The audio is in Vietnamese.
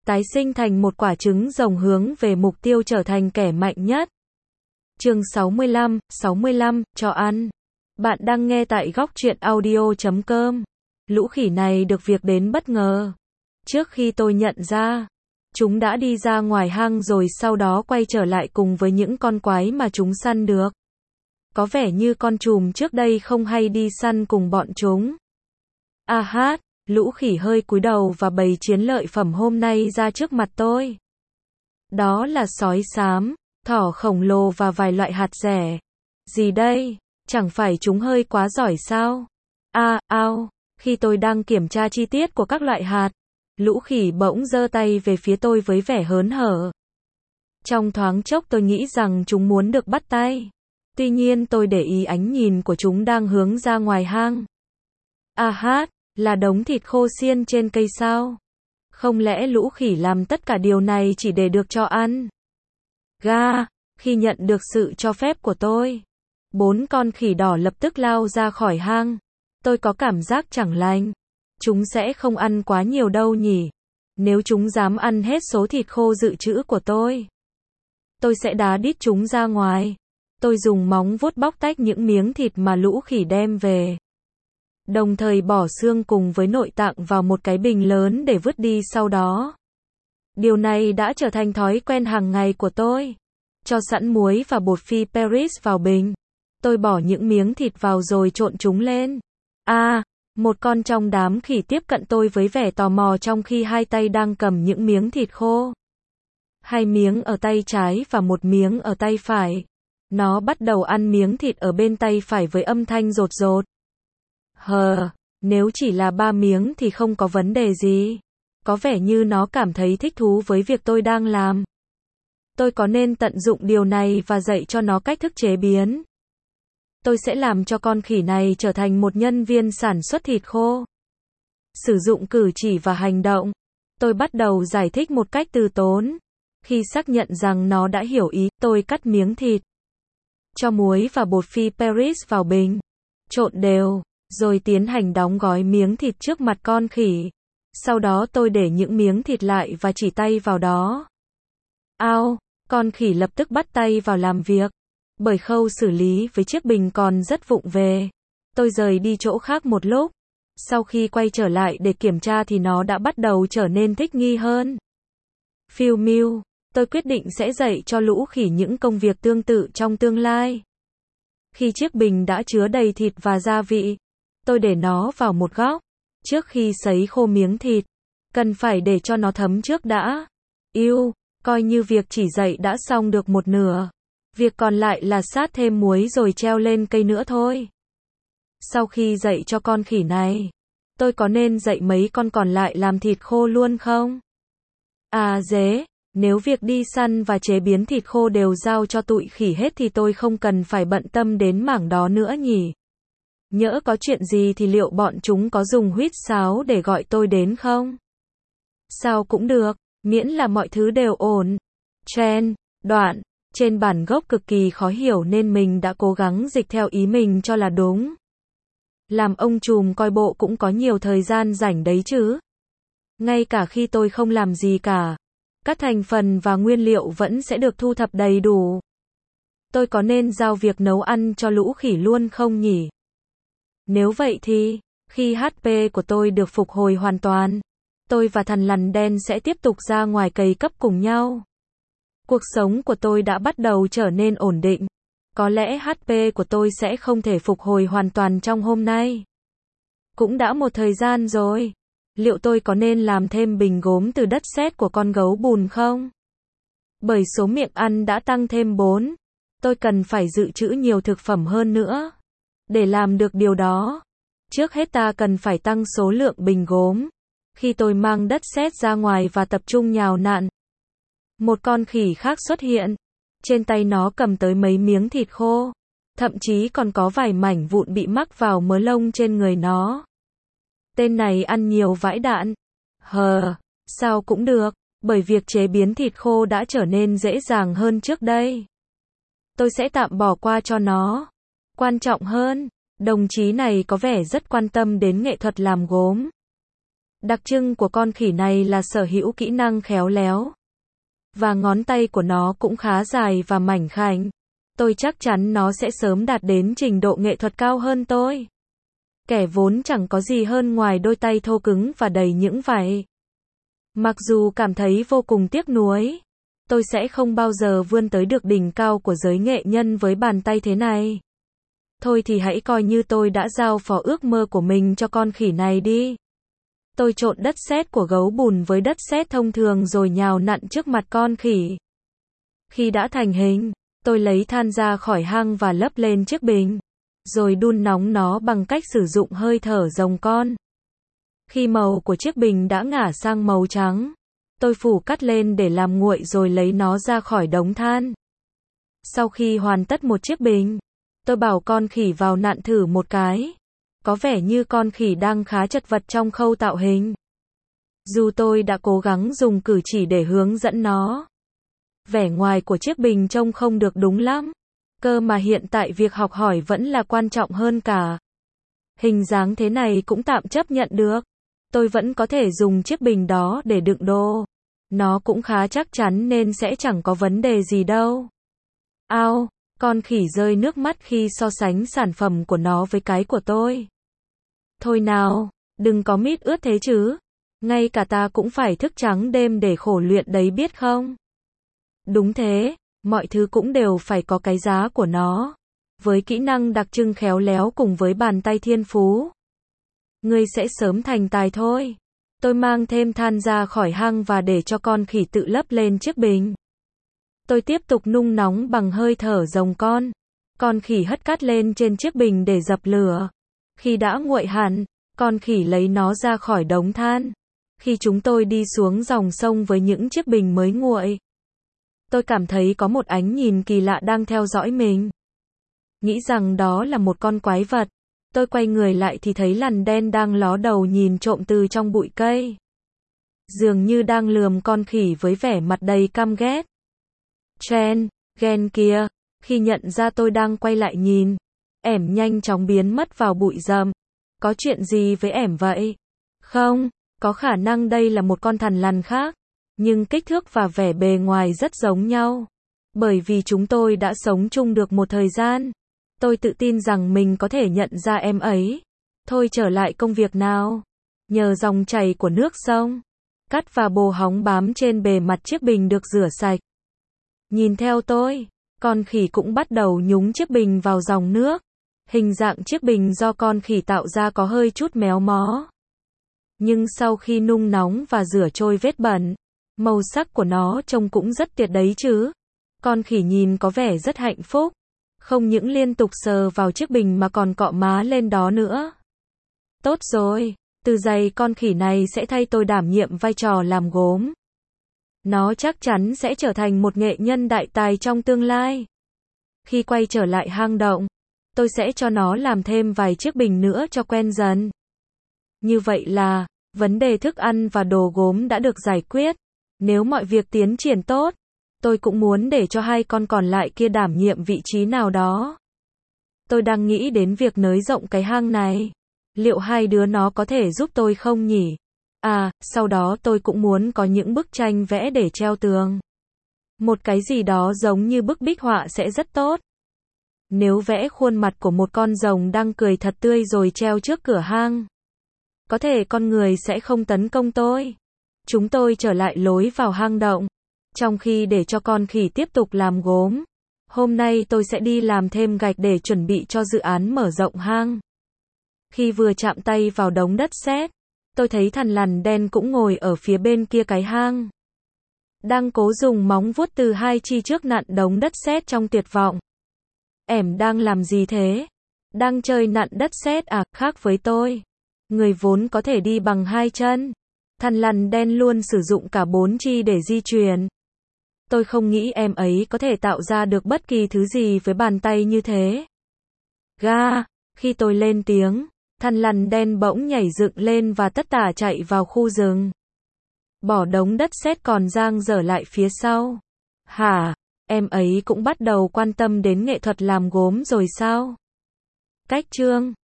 tái sinh thành một quả trứng rồng hướng về mục tiêu trở thành kẻ mạnh nhất. Chương 65, cho ăn. Bạn đang nghe tại góc truyện audio.com. Lũ khỉ này được việc đến bất ngờ. Trước khi tôi nhận ra, chúng đã đi ra ngoài hang rồi sau đó quay trở lại cùng với những con quái mà chúng săn được. Có vẻ như con trùm trước đây không hay đi săn cùng bọn chúng. Lũ khỉ hơi cúi đầu và bày chiến lợi phẩm hôm nay ra trước mặt tôi. Đó là sói xám, thỏ khổng lồ và vài loại hạt rẻ. Gì đây? Chẳng phải chúng hơi quá giỏi sao? Khi tôi đang kiểm tra chi tiết của các loại hạt, lũ khỉ bỗng giơ tay về phía tôi với vẻ hớn hở. Trong thoáng chốc tôi nghĩ rằng chúng muốn được bắt tay. Tuy nhiên tôi để ý ánh nhìn của chúng đang hướng ra ngoài hang. Là đống thịt khô xiên trên cây sao? Không lẽ lũ khỉ làm tất cả điều này chỉ để được cho ăn? Khi nhận được sự cho phép của tôi, 4 con khỉ đỏ lập tức lao ra khỏi hang. Tôi có cảm giác chẳng lành. Chúng sẽ không ăn quá nhiều đâu nhỉ? Nếu chúng dám ăn hết số thịt khô dự trữ của tôi sẽ đá đít chúng ra ngoài. Tôi dùng móng vuốt bóc tách những miếng thịt mà lũ khỉ đem về, đồng thời bỏ xương cùng với nội tạng vào một cái bình lớn để vứt đi sau đó. Điều này đã trở thành thói quen hàng ngày của tôi. Cho sẵn muối và bột phi Paris vào bình. Tôi bỏ những miếng thịt vào rồi trộn chúng lên. Một con trong đám khỉ tiếp cận tôi với vẻ tò mò trong khi hai tay đang cầm những miếng thịt khô. 2 miếng ở tay trái và 1 miếng ở tay phải. Nó bắt đầu ăn miếng thịt ở bên tay phải với âm thanh rột rột. Nếu chỉ là 3 miếng thì không có vấn đề gì. Có vẻ như nó cảm thấy thích thú với việc tôi đang làm. Tôi có nên tận dụng điều này và dạy cho nó cách thức chế biến? Tôi sẽ làm cho con khỉ này trở thành một nhân viên sản xuất thịt khô. Sử dụng cử chỉ và hành động, tôi bắt đầu giải thích một cách từ tốn. Khi xác nhận rằng nó đã hiểu ý, tôi cắt miếng thịt, cho muối và bột phi Paris vào bình, trộn đều, rồi tiến hành đóng gói miếng thịt trước mặt con khỉ. Sau đó tôi để những miếng thịt lại và chỉ tay vào đó. Con khỉ lập tức bắt tay vào làm việc. Bởi khâu xử lý với chiếc bình còn rất vụng về, tôi rời đi chỗ khác một lúc. Sau khi quay trở lại để kiểm tra thì nó đã bắt đầu trở nên thích nghi hơn. Tôi quyết định sẽ dạy cho lũ khỉ những công việc tương tự trong tương lai. Khi chiếc bình đã chứa đầy thịt và gia vị, tôi để nó vào một góc. Trước khi sấy khô miếng thịt, cần phải để cho nó thấm trước đã. Coi như việc chỉ dạy đã xong được một nửa. Việc còn lại là sát thêm muối rồi treo lên cây nữa thôi. Sau khi dạy cho con khỉ này, tôi có nên dạy mấy con còn lại làm thịt khô luôn không? Nếu việc đi săn và chế biến thịt khô đều giao cho tụi khỉ hết thì tôi không cần phải bận tâm đến mảng đó nữa nhỉ? Nhỡ có chuyện gì thì liệu bọn chúng có dùng huýt sáo để gọi tôi đến không? Sao cũng được, miễn là mọi thứ đều ổn. Đoạn trên bản gốc cực kỳ khó hiểu nên mình đã cố gắng dịch theo ý mình cho là đúng. Làm ông trùm coi bộ cũng có nhiều thời gian rảnh đấy chứ. Ngay cả khi tôi không làm gì cả, các thành phần và nguyên liệu vẫn sẽ được thu thập đầy đủ. Tôi có nên giao việc nấu ăn cho lũ khỉ luôn không nhỉ? Nếu vậy thì, khi HP của tôi được phục hồi hoàn toàn, tôi và thằn lằn đen sẽ tiếp tục ra ngoài cày cấp cùng nhau. Cuộc sống của tôi đã bắt đầu trở nên ổn định. Có lẽ HP của tôi sẽ không thể phục hồi hoàn toàn trong hôm nay. Cũng đã một thời gian rồi. Liệu tôi có nên làm thêm bình gốm từ đất sét của con gấu bùn không? Bởi số miệng ăn đã tăng thêm 4. Tôi cần phải dự trữ nhiều thực phẩm hơn nữa. Để làm được điều đó, trước hết ta cần phải tăng số lượng bình gốm. Khi tôi mang đất sét ra ngoài và tập trung nhào nặn, một con khỉ khác xuất hiện. Trên tay nó cầm tới mấy miếng thịt khô. Thậm chí còn có vài mảnh vụn bị mắc vào mớ lông trên người nó. Tên này ăn nhiều vãi đạn. Sao cũng được, bởi việc chế biến thịt khô đã trở nên dễ dàng hơn trước đây. Tôi sẽ tạm bỏ qua cho nó. Quan trọng hơn, đồng chí này có vẻ rất quan tâm đến nghệ thuật làm gốm. Đặc trưng của con khỉ này là sở hữu kỹ năng khéo léo. Và ngón tay của nó cũng khá dài và mảnh khảnh. Tôi chắc chắn nó sẽ sớm đạt đến trình độ nghệ thuật cao hơn tôi. Kẻ vốn chẳng có gì hơn ngoài đôi tay thô cứng và đầy những vảy. Mặc dù cảm thấy vô cùng tiếc nuối, tôi sẽ không bao giờ vươn tới được đỉnh cao của giới nghệ nhân với bàn tay thế này. Thôi thì hãy coi như tôi đã giao phó ước mơ của mình cho con khỉ này đi. Tôi trộn đất sét của gấu bùn với đất sét thông thường rồi nhào nặn trước mặt con khỉ. Khi đã thành hình, tôi lấy than ra khỏi hang và lấp lên chiếc bình, rồi đun nóng nó bằng cách sử dụng hơi thở rồng con. Khi màu của chiếc bình đã ngả sang màu trắng, tôi phủ cát lên để làm nguội rồi lấy nó ra khỏi đống than. Sau khi hoàn tất một chiếc bình, tôi bảo con khỉ vào nặn thử một cái. Có vẻ như con khỉ đang khá chật vật trong khâu tạo hình. Dù tôi đã cố gắng dùng cử chỉ để hướng dẫn nó, vẻ ngoài của chiếc bình trông không được đúng lắm. Cơ mà hiện tại việc học hỏi vẫn là quan trọng hơn cả. Hình dáng thế này cũng tạm chấp nhận được. Tôi vẫn có thể dùng chiếc bình đó để đựng đồ. Nó cũng khá chắc chắn nên sẽ chẳng có vấn đề gì đâu. Ao, con khỉ rơi nước mắt khi so sánh sản phẩm của nó với cái của tôi. Thôi nào, đừng có mít ướt thế chứ. Ngay cả ta cũng phải thức trắng đêm để khổ luyện đấy biết không? Đúng thế, mọi thứ cũng đều phải có cái giá của nó. Với kỹ năng đặc trưng khéo léo cùng với bàn tay thiên phú, ngươi sẽ sớm thành tài thôi. Tôi mang thêm than ra khỏi hang và để cho con khỉ tự lấp lên chiếc bình. Tôi tiếp tục nung nóng bằng hơi thở rồng con. Con khỉ hất cát lên trên chiếc bình để dập lửa. Khi đã nguội hẳn, con khỉ lấy nó ra khỏi đống than. Khi chúng tôi đi xuống dòng sông với những chiếc bình mới nguội, tôi cảm thấy có một ánh nhìn kỳ lạ đang theo dõi mình. Nghĩ rằng đó là một con quái vật. Tôi quay người lại thì thấy lằn đen đang ló đầu nhìn trộm từ trong bụi cây. Dường như đang lườm con khỉ với vẻ mặt đầy căm ghét. Chen, ghen kia, khi nhận ra tôi đang quay lại nhìn, ẻm nhanh chóng biến mất vào bụi rậm. Có chuyện gì với ẻm vậy? Không, có khả năng đây là một con thằn lằn khác, nhưng kích thước và vẻ bề ngoài rất giống nhau. Bởi vì chúng tôi đã sống chung được một thời gian, tôi tự tin rằng mình có thể nhận ra em ấy. Thôi trở lại công việc nào. Nhờ dòng chảy của nước sông, cát và bồ hóng bám trên bề mặt chiếc bình được rửa sạch. Nhìn theo tôi, con khỉ cũng bắt đầu nhúng chiếc bình vào dòng nước. Hình dạng chiếc bình do con khỉ tạo ra có hơi chút méo mó. Nhưng sau khi nung nóng và rửa trôi vết bẩn, màu sắc của nó trông cũng rất tuyệt đấy chứ. Con khỉ nhìn có vẻ rất hạnh phúc. Không những liên tục sờ vào chiếc bình mà còn cọ má lên đó nữa. Tốt rồi, từ giây con khỉ này sẽ thay tôi đảm nhiệm vai trò làm gốm. Nó chắc chắn sẽ trở thành một nghệ nhân đại tài trong tương lai. Khi quay trở lại hang động, tôi sẽ cho nó làm thêm vài chiếc bình nữa cho quen dần. Như vậy là, vấn đề thức ăn và đồ gốm đã được giải quyết. Nếu mọi việc tiến triển tốt, tôi cũng muốn để cho hai con còn lại kia đảm nhiệm vị trí nào đó. Tôi đang nghĩ đến việc nới rộng cái hang này. Liệu hai đứa nó có thể giúp tôi không nhỉ? À, sau đó tôi cũng muốn có những bức tranh vẽ để treo tường. Một cái gì đó giống như bức bích họa sẽ rất tốt. Nếu vẽ khuôn mặt của một con rồng đang cười thật tươi rồi treo trước cửa hang, có thể con người sẽ không tấn công tôi. Chúng tôi trở lại lối vào hang động. Trong khi để cho con khỉ tiếp tục làm gốm, hôm nay tôi sẽ đi làm thêm gạch để chuẩn bị cho dự án mở rộng hang. Khi vừa chạm tay vào đống đất sét, tôi thấy thằn lằn đen cũng ngồi ở phía bên kia cái hang. Đang cố dùng móng vuốt từ hai chi trước nặn đống đất sét trong tuyệt vọng. Ẻm đang làm gì thế? Đang chơi nặn đất sét à? Khác với tôi, người vốn có thể đi bằng hai chân. Thằn lằn đen luôn sử dụng cả bốn chi để di chuyển. Tôi không nghĩ em ấy có thể tạo ra được bất kỳ thứ gì với bàn tay như thế. Ga, khi tôi lên tiếng, thằn lằn đen bỗng nhảy dựng lên và tất tả chạy vào khu rừng. Bỏ đống đất sét còn dang dở lại phía sau. Hả, em ấy cũng bắt đầu quan tâm đến nghệ thuật làm gốm rồi sao? Cách chương